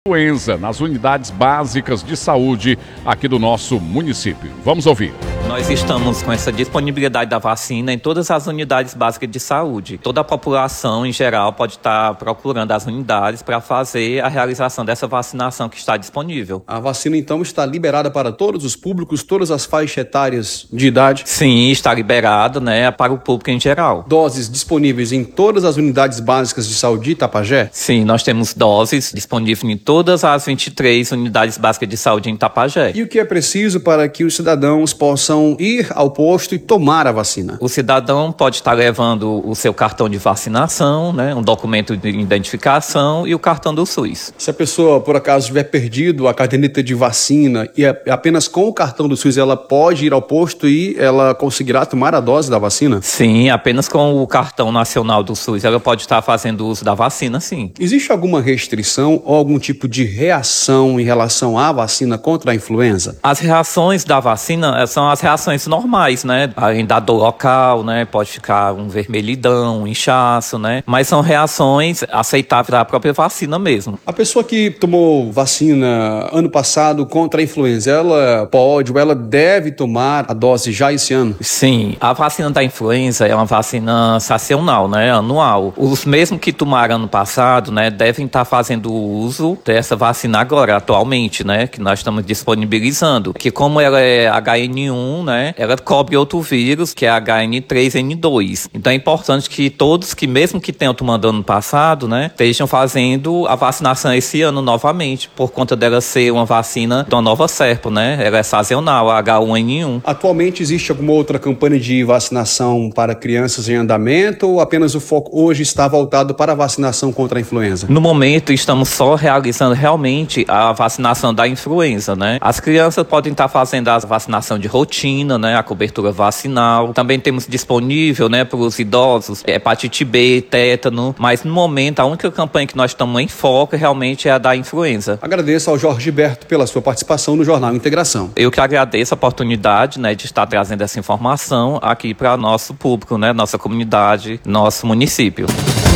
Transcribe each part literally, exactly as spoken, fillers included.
Influenza nas unidades básicas de saúde aqui do nosso município. Vamos ouvir. Nós estamos com essa disponibilidade da vacina em todas as unidades básicas de saúde. Toda a população, em geral, pode estar procurando as unidades para fazer a realização dessa vacinação que está disponível. A vacina, então, está liberada para todos os públicos, todas as faixas etárias de idade? Sim, está liberada, né, para o público em geral. Doses disponíveis em todas as unidades básicas de saúde de Itapajé? Sim, nós temos doses disponíveis em todas as vinte e três unidades básicas de saúde em Itapajé. E o que é preciso para que os cidadãos possam ir ao posto e tomar a vacina? O cidadão pode estar levando o seu cartão de vacinação, né, um documento de identificação e o cartão do SUS. Se a pessoa, por acaso, tiver perdido a caderneta de vacina e apenas com o cartão do SUS ela pode ir ao posto e ela conseguirá tomar a dose da vacina? Sim, apenas com o cartão nacional do SUS ela pode estar fazendo uso da vacina, sim. Existe alguma restrição ou algum tipo de reação em relação à vacina contra a influenza? As reações da vacina são as reações normais, né? Além da dor local, né? Pode ficar um vermelhidão, um inchaço, né? Mas são reações aceitáveis da própria vacina mesmo. A pessoa que tomou vacina ano passado contra a influenza, ela pode ou ela deve tomar a dose já esse ano? Sim, a vacina da influenza é uma vacina sazonal, né? Anual. Os mesmos que tomaram ano passado, né? Devem estar fazendo uso dessa vacina agora, atualmente, né? Que nós estamos disponibilizando. Que como ela é H N um, né? Ela cobre outro vírus, que é H N três N dois. Então é importante que todos que, mesmo que tenham tomado ano passado, né? Estejam fazendo a vacinação esse ano novamente, por conta dela ser uma vacina de uma nova cepa, né? Ela é sazonal, H um N um. Atualmente existe alguma outra campanha de vacinação para crianças em andamento ou apenas o foco hoje está voltado para a vacinação contra a influenza? No momento estamos só realizando realmente a vacinação da influenza, né? As crianças podem estar fazendo a vacinação de rotina, né? A cobertura vacinal. Também temos disponível, né, para os idosos, hepatite B, tétano, mas no momento a única campanha que nós estamos em foco realmente é a da influenza. Agradeço ao Jorge Gilberto pela sua participação no Jornal Integração. Eu que agradeço a oportunidade, né, de estar trazendo essa informação aqui para nosso público, né, nossa comunidade, nosso município.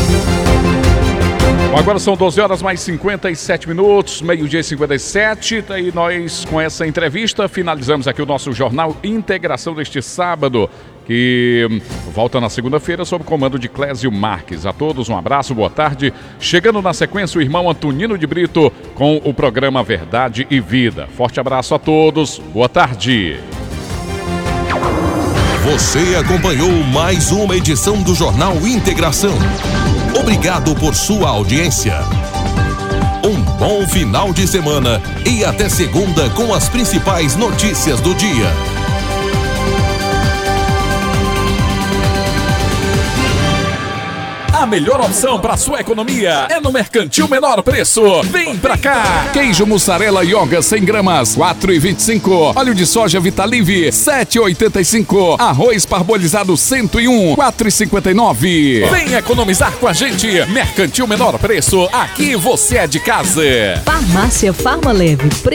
Agora são doze horas mais cinquenta e sete minutos, meio-dia e cinquenta e sete, e nós com essa entrevista finalizamos aqui o nosso Jornal Integração deste sábado, que volta na segunda-feira sob o comando de Clésio Marques. A todos um abraço, boa tarde. Chegando na sequência o irmão Antonino de Brito com o programa Verdade e Vida. Forte abraço a todos, boa tarde. Você acompanhou mais uma edição do Jornal Integração. Obrigado por sua audiência. Um bom final de semana e até segunda com as principais notícias do dia. A melhor opção para sua economia é no Mercantil Menor Preço. Vem pra cá! Queijo mussarela yoga cem gramas, quatro e vinte e cinco. Óleo de soja Vitalive, sete e oitenta e cinco. Arroz parbolizado cento e um, quatro e cinquenta e nove. Vem economizar com a gente. Mercantil Menor Preço, aqui você é de casa. Farmácia Farmaleve.